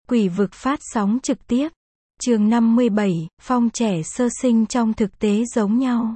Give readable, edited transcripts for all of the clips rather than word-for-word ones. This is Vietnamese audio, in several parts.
Quỷ vực phát sóng trực tiếp. Chương 57, Phong trẻ sơ sinh trong thực tế giống nhau.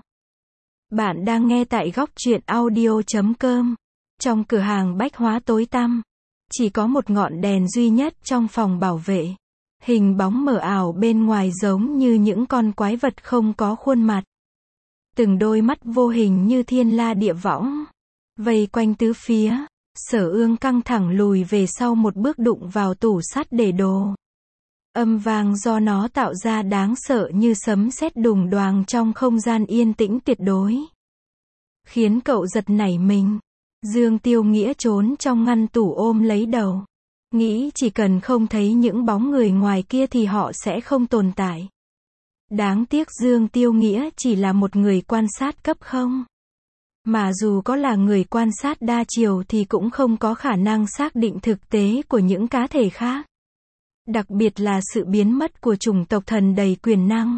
Bạn đang nghe tại góc truyện audio.com. Trong cửa hàng bách hóa tối tăm, chỉ có một ngọn đèn duy nhất trong phòng bảo vệ. Hình bóng mờ ảo bên ngoài giống như những con quái vật không có khuôn mặt. Từng đôi mắt vô hình như thiên la địa võng, vây quanh tứ phía. Sở Ương căng thẳng lùi về sau một bước đụng vào tủ sắt để đồ. Âm vang do nó tạo ra đáng sợ như sấm sét đùng đoàng trong không gian yên tĩnh tuyệt đối, khiến cậu giật nảy mình. Dương Tiêu Nghĩa trốn trong ngăn tủ ôm lấy đầu, nghĩ chỉ cần không thấy những bóng người ngoài kia thì họ sẽ không tồn tại. Đáng tiếc Dương Tiêu Nghĩa chỉ là một người quan sát cấp 0. Mà dù có là người quan sát đa chiều thì cũng không có khả năng xác định thực tế của những cá thể khác. Đặc biệt là sự biến mất của chủng tộc thần đầy quyền năng.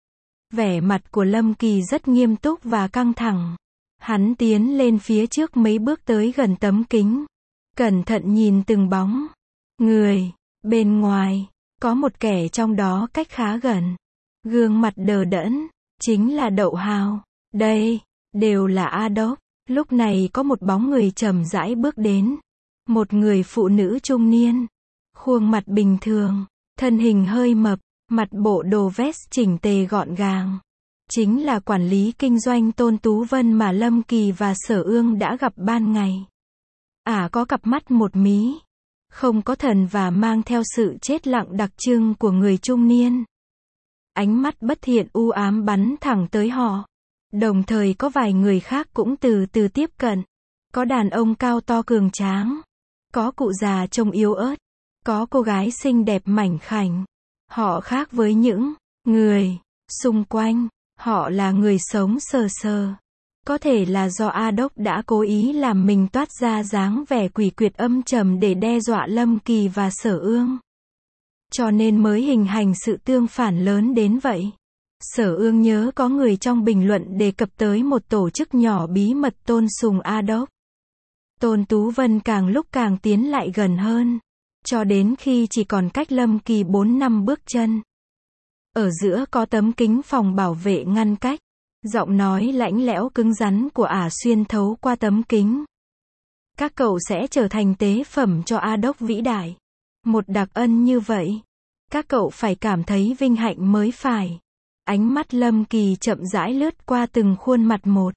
Vẻ mặt của Lâm Kỳ rất nghiêm túc và căng thẳng. Hắn tiến lên phía trước mấy bước tới gần tấm kính, cẩn thận nhìn từng bóng người. Bên ngoài, có một kẻ trong đó cách khá gần. Gương mặt đờ đẫn, chính là Đậu Hào. Đây, đều là Adolf. Lúc này có một bóng người chậm rãi bước đến. Một người phụ nữ trung niên. Khuôn mặt bình thường, thân hình hơi mập, mặt bộ đồ vest chỉnh tề gọn gàng. Chính là quản lý kinh doanh Tôn Tú Vân mà Lâm Kỳ và Sở Ương đã gặp ban ngày. Có cặp mắt một mí, không có thần và mang theo sự chết lặng đặc trưng của người trung niên. Ánh mắt bất thiện u ám bắn thẳng tới họ. Đồng thời có vài người khác cũng từ từ tiếp cận. Có đàn ông cao to cường tráng, có cụ già trông yếu ớt, có cô gái xinh đẹp mảnh khảnh. Họ khác với những người xung quanh. Họ là người sống sờ sờ. Có thể là do Adolf đã cố ý làm mình toát ra dáng vẻ quỷ quyệt âm trầm để đe dọa Lâm Kỳ và Sở Ương, cho nên mới hình thành sự tương phản lớn đến vậy. Sở Ương nhớ có người trong bình luận đề cập tới một tổ chức nhỏ bí mật tôn sùng Adolf. Tôn Tú Vân càng lúc càng tiến lại gần hơn, cho đến khi chỉ còn cách Lâm Kỳ 4-5 bước chân. Ở giữa có tấm kính phòng bảo vệ ngăn cách. Giọng nói lạnh lẽo cứng rắn của xuyên thấu qua tấm kính. Các cậu sẽ trở thành tế phẩm cho Adolf vĩ đại. Một đặc ân như vậy, các cậu phải cảm thấy vinh hạnh mới phải. Ánh mắt Lâm Kỳ chậm rãi lướt qua từng khuôn mặt một.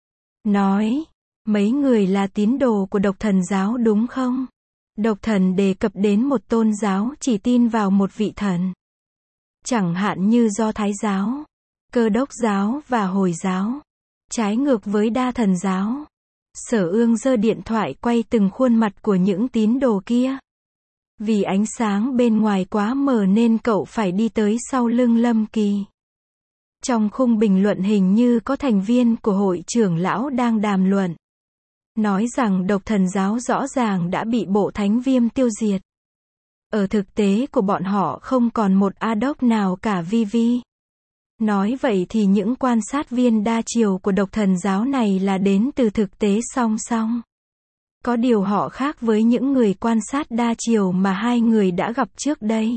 Nói, mấy người là tín đồ của Độc Thần giáo đúng không? Độc Thần đề cập đến một tôn giáo chỉ tin vào một vị thần. Chẳng hạn như Do Thái giáo, Cơ Đốc giáo và Hồi giáo. Trái ngược với Đa Thần giáo. Sở Ương giơ điện thoại quay từng khuôn mặt của những tín đồ kia. Vì ánh sáng bên ngoài quá mờ nên cậu phải đi tới sau lưng Lâm Kỳ. Trong khung bình luận hình như có thành viên của hội trưởng lão đang đàm luận. Nói rằng Độc Thần giáo rõ ràng đã bị bộ thánh viêm tiêu diệt. Ở thực tế của bọn họ không còn một Adolf nào cả vi. Nói vậy thì những quan sát viên đa chiều của Độc Thần giáo này là đến từ thực tế song song. Có điều họ khác với những người quan sát đa chiều mà hai người đã gặp trước đây.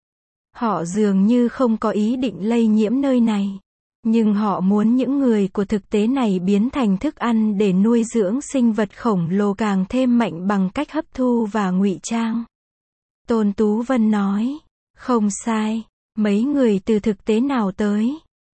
Họ dường như không có ý định lây nhiễm nơi này. Nhưng họ muốn những người của thực tế này biến thành thức ăn để nuôi dưỡng sinh vật khổng lồ càng thêm mạnh bằng cách hấp thu và ngụy trang. Tôn Tú Vân nói, không sai, mấy người từ thực tế nào tới?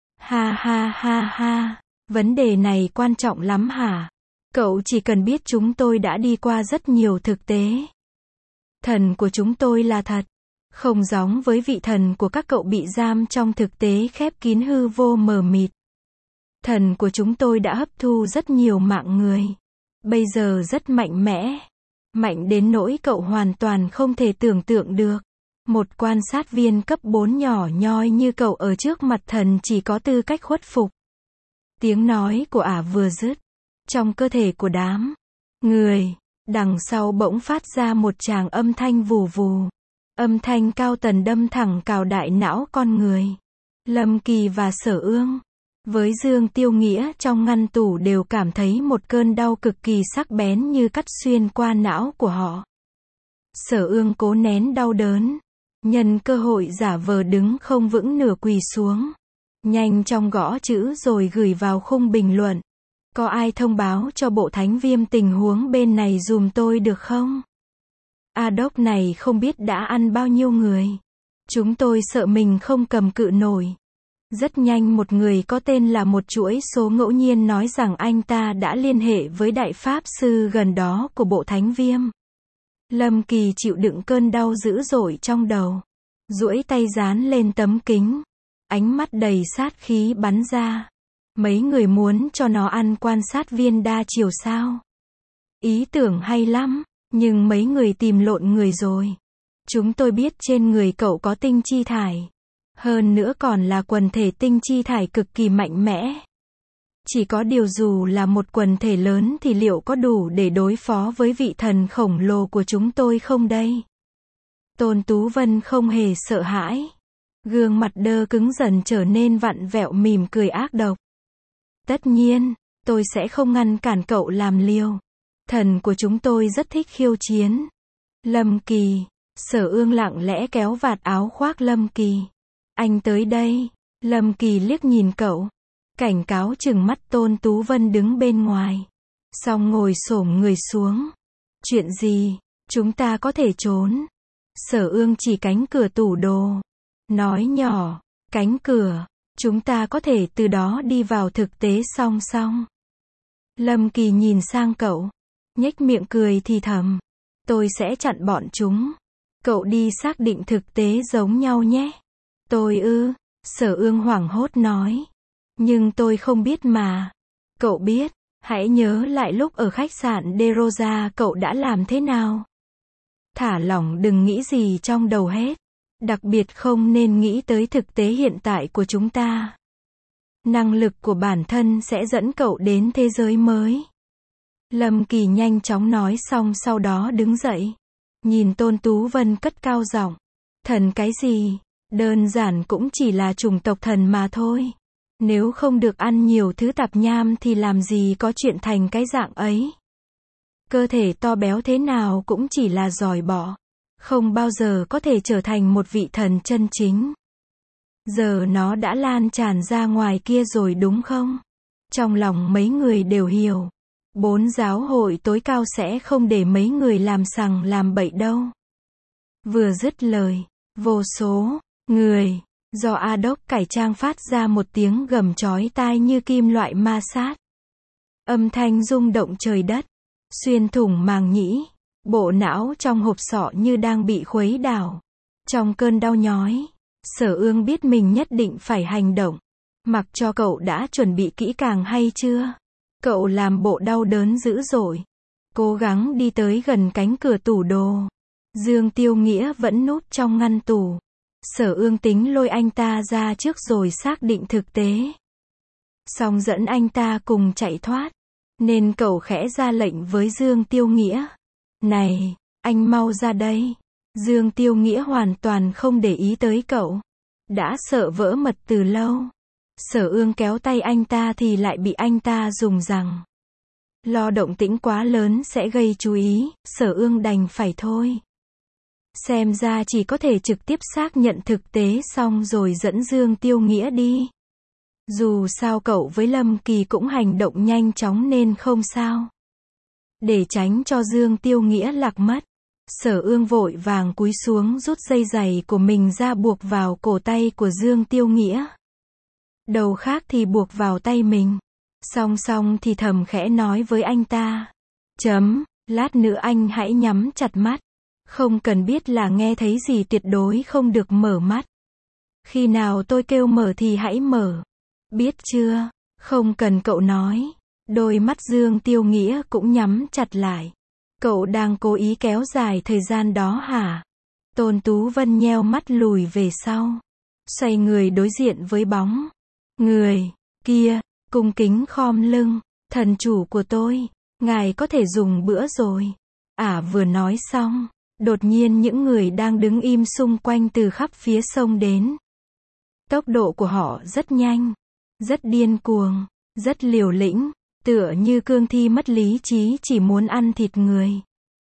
Ha, vấn đề này quan trọng lắm hả? Cậu chỉ cần biết chúng tôi đã đi qua rất nhiều thực tế. Thần của chúng tôi là thật, không giống với vị thần của các cậu bị giam trong thực tế khép kín hư vô mờ mịt. Thần của chúng tôi đã hấp thu rất nhiều mạng người. Bây giờ rất mạnh mẽ. Mạnh đến nỗi cậu hoàn toàn không thể tưởng tượng được. Một quan sát viên cấp 4 nhỏ nhoi như cậu ở trước mặt thần chỉ có tư cách khuất phục. Tiếng nói của vừa dứt. Trong cơ thể của đám người, đằng sau bỗng phát ra một tràng âm thanh vù vù. Âm thanh cao tần đâm thẳng cào đại não con người. Lâm Kỳ và Sở Ương, với Dương Tiêu Nghĩa trong ngăn tủ đều cảm thấy một cơn đau cực kỳ sắc bén như cắt xuyên qua não của họ. Sở Ương cố nén đau đớn, Nhân cơ hội giả vờ đứng không vững nửa quỳ xuống. Nhanh chóng gõ chữ rồi gửi vào khung bình luận. Có ai thông báo cho bộ Thánh Viêm tình huống bên này dùm tôi được không? Adoc này không biết đã ăn bao nhiêu người. Chúng tôi sợ mình không cầm cự nổi. Rất nhanh một người có tên là một chuỗi số ngẫu nhiên nói rằng anh ta đã liên hệ với đại pháp sư gần đó của bộ Thánh Viêm. Lâm Kỳ chịu đựng cơn đau dữ dội trong đầu. Duỗi tay dán lên tấm kính. Ánh mắt đầy sát khí bắn ra. Mấy người muốn cho nó ăn quan sát viên đa chiều sao? Ý tưởng hay lắm, nhưng mấy người tìm lộn người rồi. Chúng tôi biết trên người cậu có tinh chi thải. Hơn nữa còn là quần thể tinh chi thải cực kỳ mạnh mẽ. Chỉ có điều dù là một quần thể lớn thì liệu có đủ để đối phó với vị thần khổng lồ của chúng tôi không đây? Tôn Tú Vân không hề sợ hãi. Gương mặt đơ cứng dần trở nên vặn vẹo mỉm cười ác độc. Tất nhiên, tôi sẽ không ngăn cản cậu làm liều. Thần của chúng tôi rất thích khiêu chiến. Lâm Kỳ. Sở Ương lặng lẽ kéo vạt áo khoác Lâm Kỳ. Anh tới đây. Lâm Kỳ liếc nhìn cậu. Cảnh cáo chừng mắt Tôn Tú Vân đứng bên ngoài. Xong ngồi xổm người xuống. Chuyện gì? Chúng ta có thể trốn. Sở Ương chỉ cánh cửa tủ đồ. Nói nhỏ. Cánh cửa. Chúng ta có thể từ đó đi vào thực tế song song. Lâm Kỳ nhìn sang cậu. Nhếch miệng cười thì thầm. Tôi sẽ chặn bọn chúng. Cậu đi xác định thực tế giống nhau nhé. Tôi ư. Sở Ương hoảng hốt nói. Nhưng tôi không biết mà. Cậu biết. Hãy nhớ lại lúc ở khách sạn De Rosa cậu đã làm thế nào. Thả lỏng đừng nghĩ gì trong đầu hết. Đặc biệt không nên nghĩ tới thực tế hiện tại của chúng ta. Năng lực của bản thân sẽ dẫn cậu đến thế giới mới. Lâm Kỳ nhanh chóng nói xong sau đó đứng dậy. Nhìn Tôn Tú Vân cất cao giọng. Thần cái gì? Đơn giản cũng chỉ là chủng tộc thần mà thôi. Nếu không được ăn nhiều thứ tạp nham thì làm gì có chuyện thành cái dạng ấy. Cơ thể to béo thế nào cũng chỉ là giỏi bọ. Không bao giờ có thể trở thành một vị thần chân chính. Giờ nó đã lan tràn ra ngoài kia rồi đúng không? Trong lòng mấy người đều hiểu. 4 giáo hội tối cao sẽ không để mấy người làm sằng làm bậy đâu. Vừa dứt lời, vô số người do Adoc cải trang phát ra một tiếng gầm chói tai như kim loại ma sát. Âm thanh rung động trời đất, xuyên thủng màng nhĩ, bộ não trong hộp sọ như đang bị khuấy đảo. Trong cơn đau nhói, Sở Ương biết mình nhất định phải hành động. Mặc cho cậu đã chuẩn bị kỹ càng hay chưa? Cậu làm bộ đau đớn dữ dội. Cố gắng đi tới gần cánh cửa tủ đồ. Dương Tiêu Nghĩa vẫn núp trong ngăn tủ. Sở Ương tính lôi anh ta ra trước rồi xác định thực tế. Xong dẫn anh ta cùng chạy thoát. Nên cậu khẽ ra lệnh với Dương Tiêu Nghĩa. Này, anh mau ra đây. Dương Tiêu Nghĩa hoàn toàn không để ý tới cậu. Đã sợ vỡ mật từ lâu. Sở Ương kéo tay anh ta thì lại bị anh ta dùng rằng. Lo động tĩnh quá lớn sẽ gây chú ý, Sở Ương đành phải thôi. Xem ra chỉ có thể trực tiếp xác nhận thực tế xong rồi dẫn Dương Tiêu Nghĩa đi. Dù sao cậu với Lâm Kỳ cũng hành động nhanh chóng nên không sao. Để tránh cho Dương Tiêu Nghĩa lạc mất, Sở Ương vội vàng cúi xuống rút dây giày của mình ra buộc vào cổ tay của Dương Tiêu Nghĩa. Đầu khác thì buộc vào tay mình. Song song thì thầm khẽ nói với anh ta. Lát nữa anh hãy nhắm chặt mắt. Không cần biết là nghe thấy gì tuyệt đối không được mở mắt. Khi nào tôi kêu mở thì hãy mở. Biết chưa? Không cần cậu nói. Đôi mắt Dương Tiêu Nghĩa cũng nhắm chặt lại. Cậu đang cố ý kéo dài thời gian đó hả? Tôn Tú Vân nheo mắt lùi về sau. Xoay người đối diện với bóng người kia, cung kính khom lưng. Thần chủ của tôi, ngài có thể dùng bữa rồi. Vừa nói xong, đột nhiên những người đang đứng im xung quanh từ khắp phía sông đến. Tốc độ của họ rất nhanh, rất điên cuồng, rất liều lĩnh, tựa như cương thi mất lý trí chỉ muốn ăn thịt người.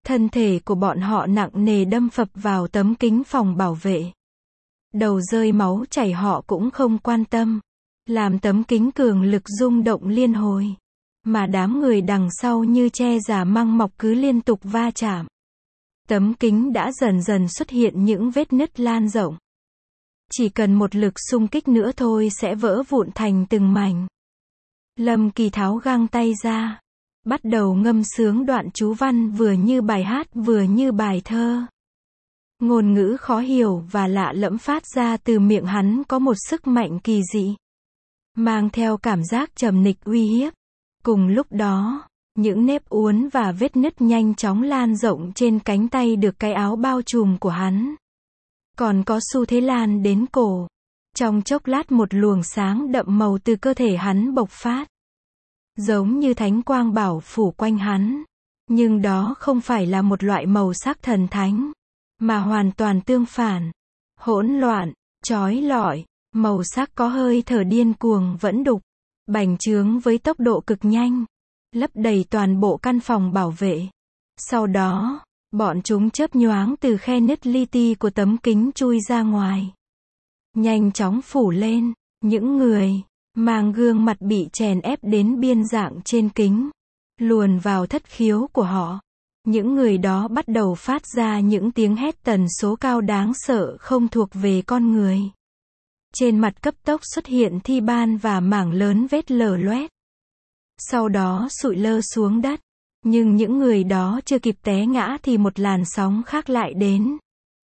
Thân thể của bọn họ nặng nề đâm phập vào tấm kính phòng bảo vệ. Đầu rơi máu chảy họ cũng không quan tâm. Làm tấm kính cường lực rung động liên hồi. Mà đám người đằng sau như tre già măng mọc cứ liên tục va chạm. Tấm kính đã dần dần xuất hiện những vết nứt lan rộng. Chỉ cần một lực xung kích nữa thôi sẽ vỡ vụn thành từng mảnh. Lâm Kỳ tháo găng tay ra. Bắt đầu ngâm sướng đoạn chú văn vừa như bài hát vừa như bài thơ. Ngôn ngữ khó hiểu và lạ lẫm phát ra từ miệng hắn có một sức mạnh kỳ dị. Mang theo cảm giác trầm nịch uy hiếp. Cùng lúc đó, những nếp uốn và vết nứt nhanh chóng lan rộng trên cánh tay được cái áo bao trùm của hắn. Còn có xu thế lan đến cổ. Trong chốc lát một luồng sáng đậm màu từ cơ thể hắn bộc phát. Giống như thánh quang bảo phủ quanh hắn. Nhưng đó không phải là một loại màu sắc thần thánh. Mà hoàn toàn tương phản. Hỗn loạn, chói lọi, màu sắc có hơi thở điên cuồng vẫn đục. Bành trướng với tốc độ cực nhanh. Lấp đầy toàn bộ căn phòng bảo vệ. Sau đó, bọn chúng chớp nhoáng từ khe nứt li ti của tấm kính chui ra ngoài. Nhanh chóng phủ lên, những người mang gương mặt bị chèn ép đến biên dạng trên kính, luồn vào thất khiếu của họ. Những người đó bắt đầu phát ra những tiếng hét tần số cao đáng sợ không thuộc về con người. Trên mặt cấp tốc xuất hiện thi ban và mảng lớn vết lở loét. Sau đó sụi lơ xuống đất. Nhưng những người đó chưa kịp té ngã thì một làn sóng khác lại đến.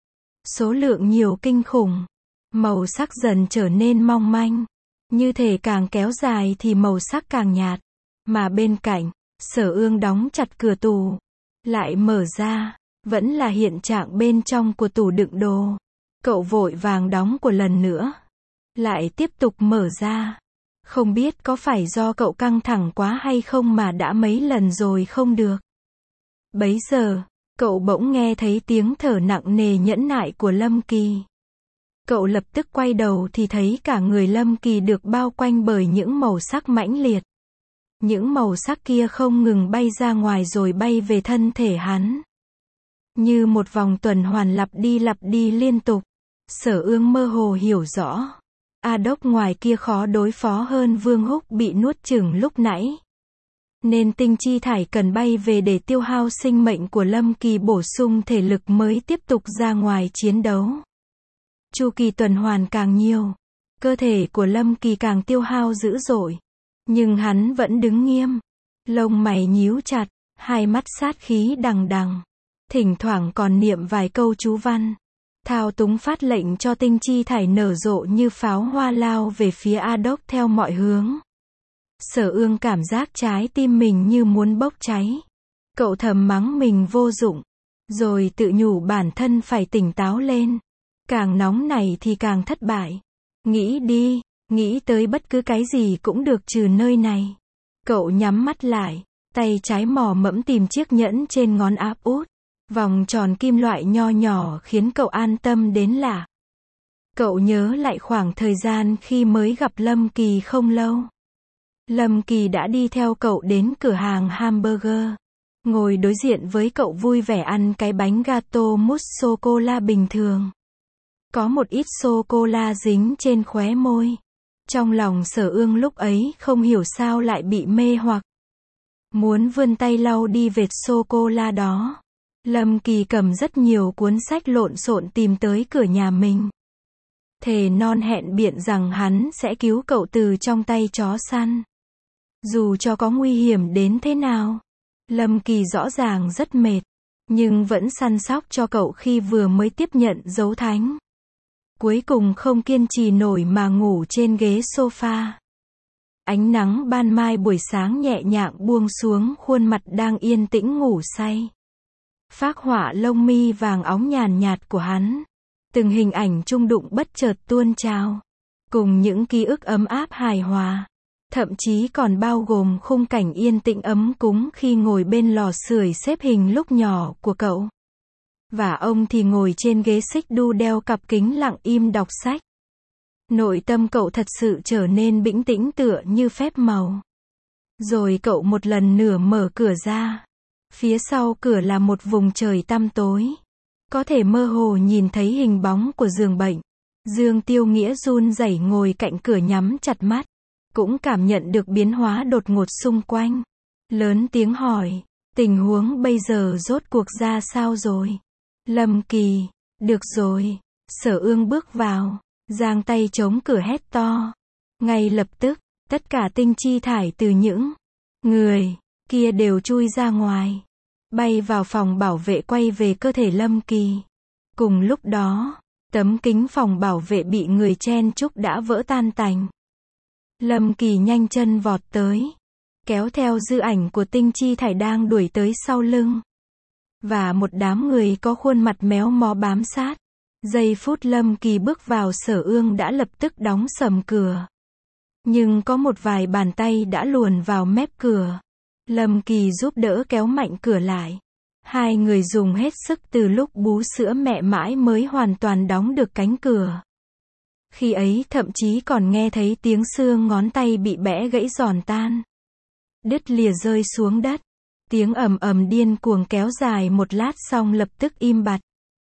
Số lượng nhiều kinh khủng. Màu sắc dần trở nên mong manh. Như thể càng kéo dài thì màu sắc càng nhạt. Mà bên cạnh, Sở Ương đóng chặt cửa tủ. Lại mở ra. Vẫn là hiện trạng bên trong của tủ đựng đồ. Cậu vội vàng đóng của lần nữa. Lại tiếp tục mở ra. Không biết có phải do cậu căng thẳng quá hay không mà đã mấy lần rồi không được. Bấy giờ, cậu bỗng nghe thấy tiếng thở nặng nề nhẫn nại của Lâm Kỳ. Cậu lập tức quay đầu thì thấy cả người Lâm Kỳ được bao quanh bởi những màu sắc mãnh liệt. Những màu sắc kia không ngừng bay ra ngoài rồi bay về thân thể hắn. Như một vòng tuần hoàn lặp đi liên tục. Sở Ương mơ hồ hiểu rõ. A Đốc ngoài kia khó đối phó hơn Vương Húc bị nuốt chửng lúc nãy. Nên tinh chi thải cần bay về để tiêu hao sinh mệnh của Lâm Kỳ bổ sung thể lực mới tiếp tục ra ngoài chiến đấu. Chu kỳ tuần hoàn càng nhiều, cơ thể của Lâm Kỳ càng tiêu hao dữ dội. Nhưng hắn vẫn đứng nghiêm, lông mày nhíu chặt, hai mắt sát khí đằng đằng. Thỉnh thoảng còn niệm vài câu chú văn. Thao túng phát lệnh cho tinh chi thải nở rộ như pháo hoa lao về phía A Đốc theo mọi hướng. Sở Ương cảm giác trái tim mình như muốn bốc cháy. Cậu thầm mắng mình vô dụng. Rồi tự nhủ bản thân phải tỉnh táo lên. Càng nóng này thì càng thất bại. Nghĩ đi, nghĩ tới bất cứ cái gì cũng được trừ nơi này. Cậu nhắm mắt lại, tay trái mò mẫm tìm chiếc nhẫn trên ngón áp út. Vòng tròn kim loại nho nhỏ khiến cậu an tâm đến lạ. Cậu nhớ lại khoảng thời gian khi mới gặp Lâm Kỳ không lâu. Lâm Kỳ đã đi theo cậu đến cửa hàng hamburger. Ngồi đối diện với cậu vui vẻ ăn cái bánh gato mousse sô-cô-la bình thường. Có một ít sô-cô-la dính trên khóe môi. Trong lòng Sở Ương lúc ấy không hiểu sao lại bị mê hoặc. Muốn vươn tay lau đi vệt sô-cô-la đó. Lâm Kỳ cầm rất nhiều cuốn sách lộn xộn tìm tới cửa nhà mình. Thề non hẹn biện rằng hắn sẽ cứu cậu từ trong tay chó săn. Dù cho có nguy hiểm đến thế nào. Lâm Kỳ rõ ràng rất mệt. Nhưng vẫn săn sóc cho cậu khi vừa mới tiếp nhận dấu thánh. Cuối cùng không kiên trì nổi mà ngủ trên ghế sofa. Ánh nắng ban mai buổi sáng nhẹ nhàng buông xuống khuôn mặt đang yên tĩnh ngủ say. Phác họa lông mi vàng óng nhàn nhạt của hắn. Từng hình ảnh trung đụng bất chợt tuôn trào. Cùng những ký ức ấm áp hài hòa. Thậm chí còn bao gồm khung cảnh yên tĩnh ấm cúng khi ngồi bên lò sưởi xếp hình lúc nhỏ của cậu. Và ông thì ngồi trên ghế xích đu đeo cặp kính lặng im đọc sách. Nội tâm cậu thật sự trở nên bĩnh tĩnh tựa như phép màu. Rồi cậu một lần nữa mở cửa ra. Phía sau cửa là một vùng trời tăm tối. Có thể mơ hồ nhìn thấy hình bóng của giường bệnh. Dương Tiêu Nghĩa run rẩy ngồi cạnh cửa nhắm chặt mắt. Cũng cảm nhận được biến hóa đột ngột xung quanh. Lớn tiếng hỏi, tình huống bây giờ rốt cuộc ra sao rồi? Lâm Kỳ, được rồi. Sở Ương bước vào, giang tay chống cửa hét to. Ngay lập tức, tất cả tinh chi thải từ những người kia đều chui ra ngoài, bay vào phòng bảo vệ quay về cơ thể Lâm Kỳ. Cùng lúc đó, tấm kính phòng bảo vệ bị người chen chúc đã vỡ tan tành. Lâm Kỳ nhanh chân vọt tới, kéo theo dư ảnh của tinh chi thải đang đuổi tới sau lưng. Và một đám người có khuôn mặt méo mó bám sát. Giây phút Lâm Kỳ bước vào, Sở Ương đã lập tức đóng sầm cửa. Nhưng có một vài bàn tay đã luồn vào mép cửa. Lâm Kỳ giúp đỡ kéo mạnh cửa lại. Hai người dùng hết sức từ lúc bú sữa mẹ mãi mới hoàn toàn đóng được cánh cửa. Khi ấy thậm chí còn nghe thấy tiếng xương ngón tay bị bẽ gãy giòn tan, đứt lìa rơi xuống đất. Tiếng ầm ầm điên cuồng kéo dài một lát xong lập tức im bặt.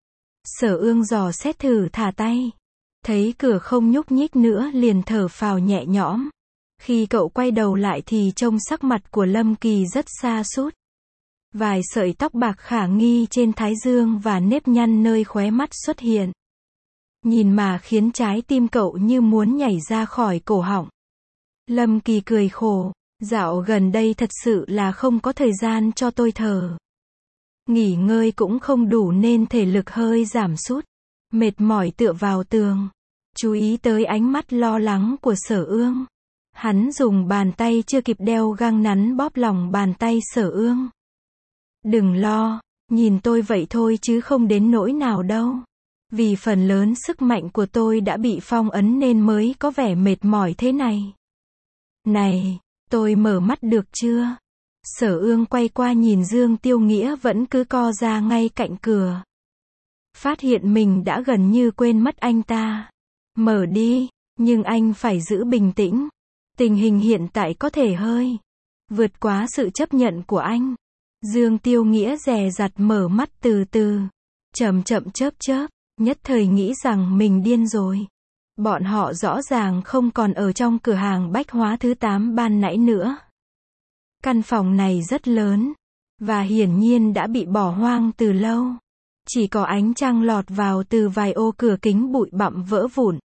Sở Ương dò xét thử thả tay. Thấy cửa không nhúc nhích nữa liền thở phào nhẹ nhõm. Khi cậu quay đầu lại thì trông sắc mặt của Lâm Kỳ rất sa sút. Vài sợi tóc bạc khả nghi trên thái dương và nếp nhăn nơi khóe mắt xuất hiện. Nhìn mà khiến trái tim cậu như muốn nhảy ra khỏi cổ họng. Lâm Kỳ cười khổ. Dạo gần đây thật sự là không có thời gian cho tôi thở. Nghỉ ngơi cũng không đủ nên thể lực hơi giảm sút. Mệt mỏi tựa vào tường. Chú ý tới ánh mắt lo lắng của Sở Ương. Hắn dùng bàn tay chưa kịp đeo găng nắn bóp lòng bàn tay Sở Ương. Đừng lo, nhìn tôi vậy thôi chứ không đến nỗi nào đâu. Vì phần lớn sức mạnh của tôi đã bị phong ấn nên mới có vẻ mệt mỏi thế này. Này, tôi mở mắt được chưa? Sở Ương quay qua nhìn Dương Tiêu Nghĩa vẫn cứ co ra ngay cạnh cửa. Phát hiện mình đã gần như quên mất anh ta. Mở đi, nhưng anh phải giữ bình tĩnh. Tình hình hiện tại có thể hơi vượt quá sự chấp nhận của anh. Dương Tiêu Nghĩa dè dặt mở mắt từ từ, chậm chậm chớp chớp, nhất thời nghĩ rằng mình điên rồi. Bọn họ rõ ràng không còn ở trong cửa hàng bách hóa thứ 8 ban nãy nữa. Căn phòng này rất lớn, và hiển nhiên đã bị bỏ hoang từ lâu. Chỉ có ánh trăng lọt vào từ vài ô cửa kính bụi bặm vỡ vụn.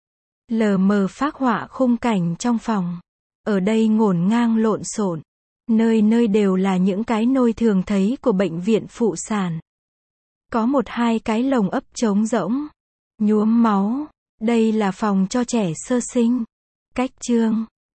Lờ mờ phác họa khung cảnh trong phòng. Ở đây ngổn ngang lộn xộn. Nơi nơi đều là những cái nôi thường thấy của bệnh viện phụ sản. Có một hai cái lồng ấp trống rỗng, nhuốm máu. Đây là phòng cho trẻ sơ sinh. Cách chương